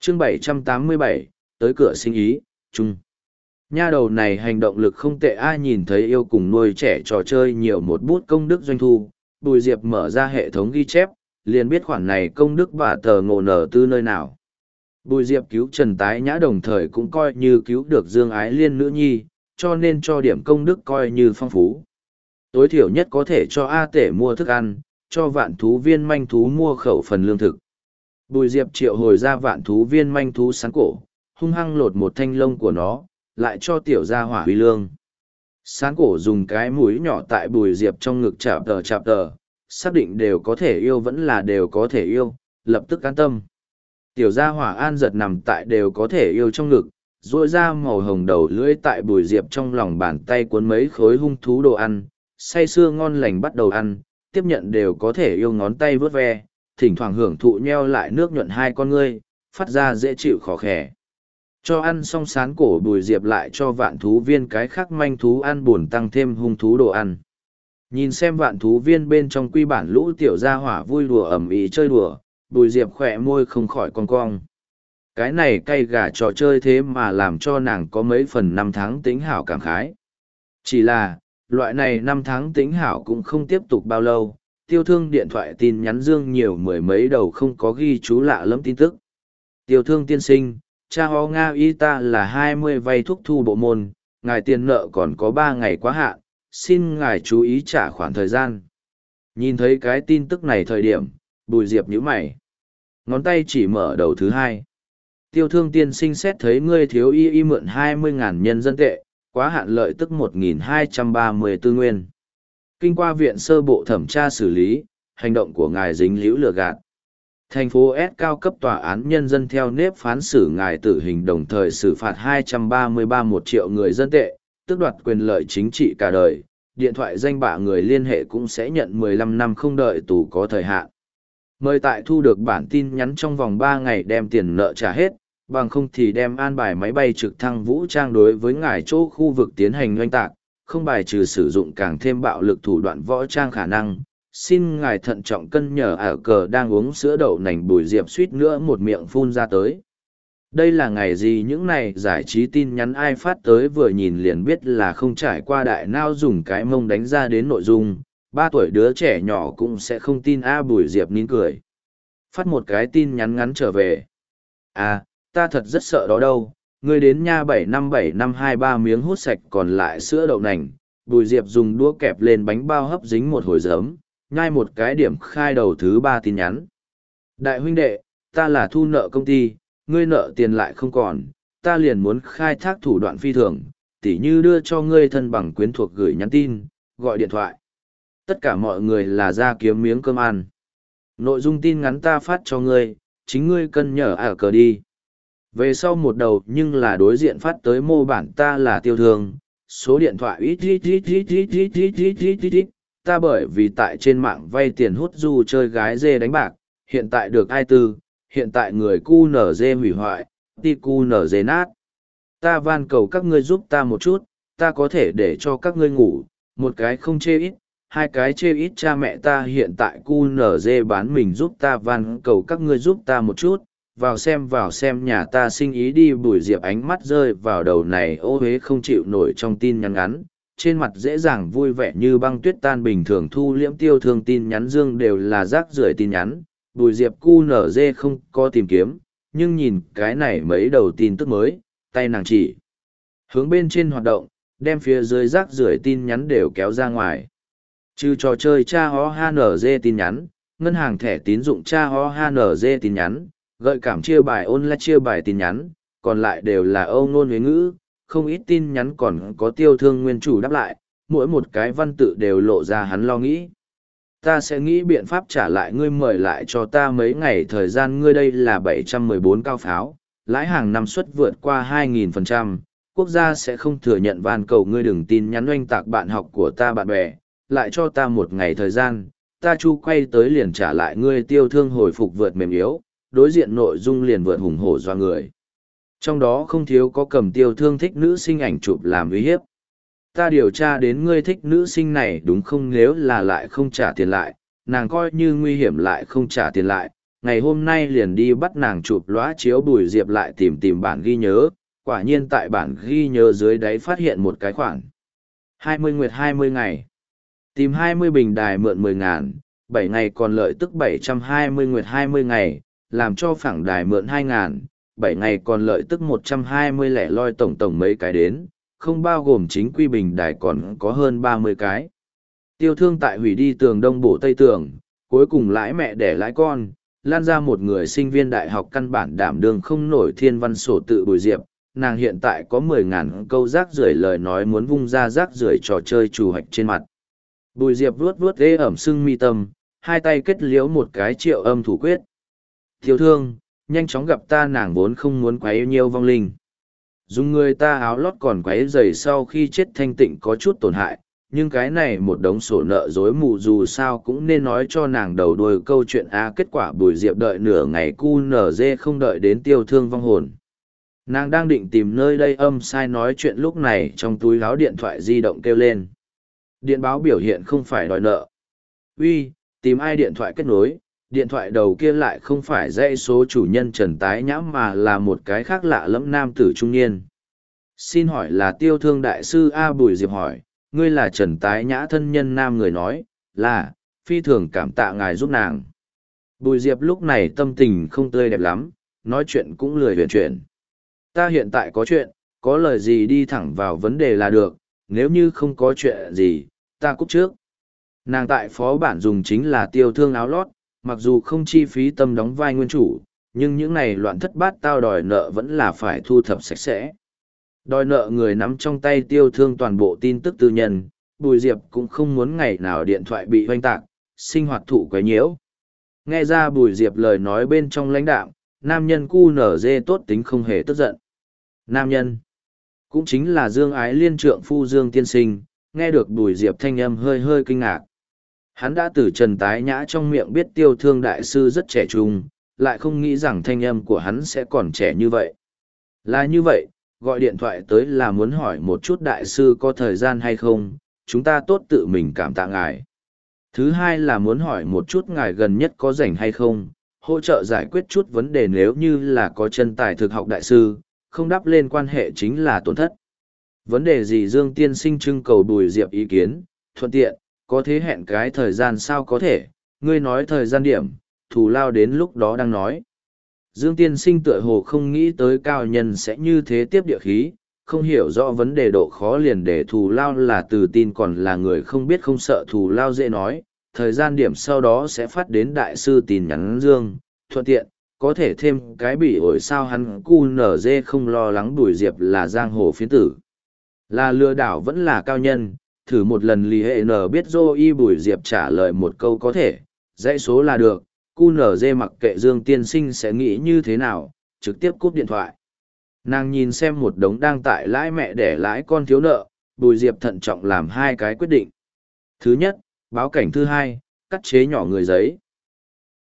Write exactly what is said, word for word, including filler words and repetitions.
chương bảy trăm tám mươi bảy, tới cửa sinh ý, chung. Nha đầu này hành động lực không tệ, ai nhìn thấy yêu cùng nuôi trẻ trò chơi nhiều một bút công đức doanh thu. Bùi Diệp mở ra hệ thống ghi chép, liền biết khoản này công đức và tờ ngộ nở từ nơi nào. Bùi Diệp cứu Trần Tái Nhã đồng thời cũng coi như cứu được Dương Ái Liên nữ nhi, cho nên cho điểm công đức coi như phong phú. Tối thiểu nhất có thể cho A Tể mua thức ăn, cho vạn thú viên manh thú mua khẩu phần lương thực. Bùi Diệp triệu hồi ra vạn thú viên manh thú sáng cổ, hung hăng lột một thanh lông của nó, lại cho tiểu gia hỏa huy lương. Sáng cổ dùng cái mũi nhỏ tại Bùi Diệp trong ngực chạm tờ chạm tờ, xác định đều có thể yêu vẫn là đều có thể yêu, lập tức an tâm. Tiểu gia hỏa an giật nằm tại đều có thể yêu trong ngực, rỗi ra màu hồng đầu lưỡi tại Bùi Diệp trong lòng bàn tay cuốn mấy khối hung thú đồ ăn, say sưa ngon lành bắt đầu ăn, tiếp nhận đều có thể yêu ngón tay vớt ve, thỉnh thoảng hưởng thụ nheo lại nước nhuận hai con ngươi, phát ra dễ chịu khó khẻ. Cho ăn xong sán cổ, Bùi Diệp lại cho vạn thú viên cái khác manh thú ăn buồn tăng thêm hung thú đồ ăn. Nhìn xem vạn thú viên bên trong quy bản lũ tiểu gia hỏa vui đùa ẩm ý chơi đùa, Bùi Diệp khỏe môi không khỏi cong cong. Cái này cay gà trò chơi thế mà làm cho nàng có mấy phần năm tháng tính hảo cảm khái. Chỉ là, loại này năm tháng tính hảo cũng không tiếp tục bao lâu, tiêu thương điện thoại tin nhắn dương nhiều mười mấy đầu không có ghi chú lạ lẫm tin tức. Tiêu thương tiên sinh, cha ho Nga y ta là hai mươi vay thuốc thu bộ môn, ngài tiền nợ còn có ba ngày quá hạn, xin ngài chú ý trả khoản thời gian. Nhìn thấy cái tin tức này thời điểm, Bùi Diệp nhíu mày. Ngón tay chỉ mở đầu thứ hai. Tiêu thương tiên sinh xét thấy ngươi thiếu y y mượn hai mươi ngàn nhân dân tệ, quá hạn lợi tức một nghìn hai trăm ba mươi tư nguyên. Kinh qua viện sơ bộ thẩm tra xử lý, hành động của ngài dính líu lừa gạt. Thành phố S cao cấp tòa án nhân dân theo nếp phán xử ngài tử hình đồng thời xử phạt hai trăm ba mươi ba một triệu người dân tệ, tước đoạt quyền lợi chính trị cả đời. Điện thoại danh bạ người liên hệ cũng sẽ nhận mười lăm năm không đợi tù có thời hạn. Mời tại thu được bản tin nhắn trong vòng ba ngày đem tiền nợ trả hết, bằng không thì đem an bài máy bay trực thăng vũ trang đối với ngài chỗ khu vực tiến hành oanh tạc, không bài trừ sử dụng càng thêm bạo lực thủ đoạn võ trang khả năng. Xin ngài thận trọng cân nhở ở cờ đang uống sữa đậu nành. Bùi Diệp suýt nữa một miệng phun ra tới. Đây là ngày gì những này giải trí tin nhắn ai phát tới vừa nhìn liền biết là không trải qua đại nao dùng cái mông đánh ra đến nội dung, ba tuổi đứa trẻ nhỏ cũng sẽ không tin. A Bùi Diệp nín cười. Phát một cái tin nhắn ngắn trở về. À, ta thật rất sợ đó đâu, ngươi đến nha bảy năm bảy năm hai ba miếng hút sạch còn lại sữa đậu nành. Bùi Diệp dùng đũa kẹp lên bánh bao hấp dính một hồi giấm, nhai một cái điểm khai đầu thứ ba tin nhắn. Đại huynh đệ, ta là thu nợ công ty, ngươi nợ tiền lại không còn, ta liền muốn khai thác thủ đoạn phi thường, tỉ như đưa cho ngươi thân bằng quyến thuộc gửi nhắn tin, gọi điện thoại. Tất cả mọi người là ra kiếm miếng cơm ăn. Nội dung tin ngắn ta phát cho ngươi, chính ngươi cân nhở ở cờ đi. Về sau một đầu nhưng là đối diện phát tới mô bản ta là tiêu thương, số điện thoại ít ít ít ít ít ít ít ít ít ít ít. Ta bởi vì tại trên mạng vay tiền hút du chơi gái dê đánh bạc, hiện tại được ai tư, hiện tại người cu nở dê hủy hoại, ti cu nở dê nát. Ta van cầu các ngươi giúp ta một chút, ta có thể để cho các ngươi ngủ, một cái không chê ít, hai cái chê ít. Cha mẹ ta hiện tại cu nở dê bán mình giúp ta, van cầu các ngươi giúp ta một chút, vào xem vào xem nhà ta sinh ý đi. Bùi Diệp ánh mắt rơi vào đầu này ô hế không chịu nổi trong tin nhắn ngắn, trên mặt dễ dàng vui vẻ như băng tuyết tan bình thường thu liễm. Tiêu thương tin nhắn dương đều là rác rưởi tin nhắn, Bùi Diệp cu nở dê không có tìm kiếm, nhưng nhìn cái này mấy đầu tin tức mới, tay nàng chỉ hướng bên trên hoạt động, đem phía dưới rác rưởi tin nhắn đều kéo ra ngoài. Trừ trò chơi cha ho ha nở dê tin nhắn, ngân hàng thẻ tín dụng cha ho ha nở dê tin nhắn, gợi cảm chia bài online chia bài tin nhắn, còn lại đều là âu ngôn huế ngữ. Không ít tin nhắn còn có tiêu thương nguyên chủ đáp lại, mỗi một cái văn tự đều lộ ra hắn lo nghĩ. Ta sẽ nghĩ biện pháp trả lại ngươi, mời lại cho ta mấy ngày thời gian. Ngươi đây là bảy trăm mười bốn cao pháo, lãi hàng năm suất vượt qua hai nghìn phần trăm, quốc gia sẽ không thừa nhận, van cầu ngươi đừng tin nhắn oanh tạc bạn học của ta bạn bè, lại cho ta một ngày thời gian, ta chu quay tới liền trả lại ngươi. Tiêu thương hồi phục vượt mềm yếu, đối diện nội dung liền vượt hùng hổ doa người. Trong đó không thiếu có cầm tiêu thương thích nữ sinh ảnh chụp làm uy hiếp. Ta điều tra đến ngươi thích nữ sinh này đúng không, nếu là lại không trả tiền lại, nàng coi như nguy hiểm lại không trả tiền lại, ngày hôm nay liền đi bắt nàng chụp lóa chiếu. Bùi Diệp lại tìm tìm bản ghi nhớ, quả nhiên tại bản ghi nhớ dưới đáy phát hiện một cái khoản. hai mươi nguyệt hai mươi ngày. Tìm hai mươi bình đài mượn mười ngàn, bảy ngày còn lợi tức bảy trăm hai mươi nguyệt hai mươi ngày, làm cho phẳng đài mượn hai ngàn, bảy ngày còn lợi tức một trăm hai mươi lẻ loi tổng tổng mấy cái đến, không bao gồm chính quy bình đài còn có hơn ba mươi cái. Tiêu Thương tại hủy đi tường đông bổ tây tường, cuối cùng lãi mẹ đẻ lãi con, lan ra một người sinh viên đại học căn bản đảm đương không nổi thiên văn sổ tự. Bùi Diệp, nàng hiện tại có mười ngàn câu rác rưởi lời nói muốn vung ra rác rưởi trò chơi trù hạch trên mặt. Bùi Diệp vuốt vuốt ghê ẩm sưng mi tâm, hai tay kết liễu một cái triệu âm thủ quyết. Tiêu Thương, nhanh chóng gặp ta, nàng vốn không muốn quấy nhiều vong linh. Dùng người ta áo lót còn quấy giày sau khi chết thanh tịnh có chút tổn hại, nhưng cái này một đống sổ nợ dối mù dù sao cũng nên nói cho nàng đầu đuôi câu chuyện a. Kết quả Bùi Diệp đợi nửa ngày cu nở dê không đợi đến Tiêu Thương vong hồn. Nàng đang định tìm nơi đây âm sai nói chuyện, lúc này trong túi áo điện thoại di động kêu lên. Điện báo biểu hiện không phải đòi nợ. Uy, tìm ai? Điện thoại kết nối, điện thoại đầu kia lại không phải dãy số chủ nhân Trần Tái Nhã mà là một cái khác lạ lẫm nam tử trung niên. Xin hỏi là Tiêu Thương đại sư A? Bùi Diệp hỏi. Ngươi là Trần Tái Nhã thân nhân? Nam người nói, là, phi thường cảm tạ ngài giúp nàng. Bùi Diệp lúc này tâm tình không tươi đẹp lắm, nói chuyện cũng lười huyền chuyển. Ta hiện tại có chuyện, có lời gì đi thẳng vào vấn đề là được, nếu như không có chuyện gì, ta cúp trước. Nàng tại phó bản dùng chính là Tiêu Thương áo lót, mặc dù không chi phí tâm đóng vai nguyên chủ, nhưng những này loạn thất bát tao đòi nợ vẫn là phải thu thập sạch sẽ. Đòi nợ người nắm trong tay Tiêu Thương toàn bộ tin tức tư nhân, Bùi Diệp cũng không muốn ngày nào điện thoại bị hoanh tạc, sinh hoạt thụ quấy nhiễu. Nghe ra Bùi Diệp lời nói bên trong lãnh đạm, nam nhân cu nở dê tốt tính không hề tức giận. Nam nhân, cũng chính là Dương Ái Liên trượng phu Dương Tiên Sinh, nghe được Bùi Diệp thanh âm hơi hơi kinh ngạc. Hắn đã từ Trần Tái Nhã trong miệng biết Tiêu Thương đại sư rất trẻ trung, lại không nghĩ rằng thanh âm của hắn sẽ còn trẻ như vậy. Là như vậy, gọi điện thoại tới là muốn hỏi một chút đại sư có thời gian hay không, chúng ta tốt tự mình cảm tạ ngài. Thứ hai là muốn hỏi một chút ngài gần nhất có rảnh hay không, hỗ trợ giải quyết chút vấn đề, nếu như là có chân tài thực học đại sư, không đáp lên quan hệ chính là tổn thất. Vấn đề gì? Dương Tiên Sinh trưng cầu Bùi Diệp ý kiến, thuận tiện, có thế hẹn cái thời gian sao? Có thể, ngươi nói thời gian điểm, thù lao đến lúc đó đang nói. Dương Tiên Sinh tựa hồ không nghĩ tới cao nhân sẽ như thế tiếp địa khí, không hiểu rõ vấn đề độ khó liền để thù lao là từ tin, còn là người không biết không sợ thù lao dễ nói. Thời gian điểm sau đó sẽ phát đến đại sư tin nhắn Dương, thuận tiện, có thể thêm cái bị ổi sao? Hắn cu nở dê không lo lắng Bùi Diệp là giang hồ phiến tử, là lừa đảo vẫn là cao nhân. Thử một lần lì hệ nở biết dô y. Bùi Diệp trả lời một câu có thể, dãy số là được. cu nở dê mặc kệ Dương Tiên Sinh sẽ nghĩ như thế nào, trực tiếp cúp điện thoại. Nàng nhìn xem một đống đang tại lãi mẹ để lãi con thiếu nợ, Bùi Diệp thận trọng làm hai cái quyết định. Thứ nhất, báo cảnh. Thứ hai, cắt chế nhỏ người giấy.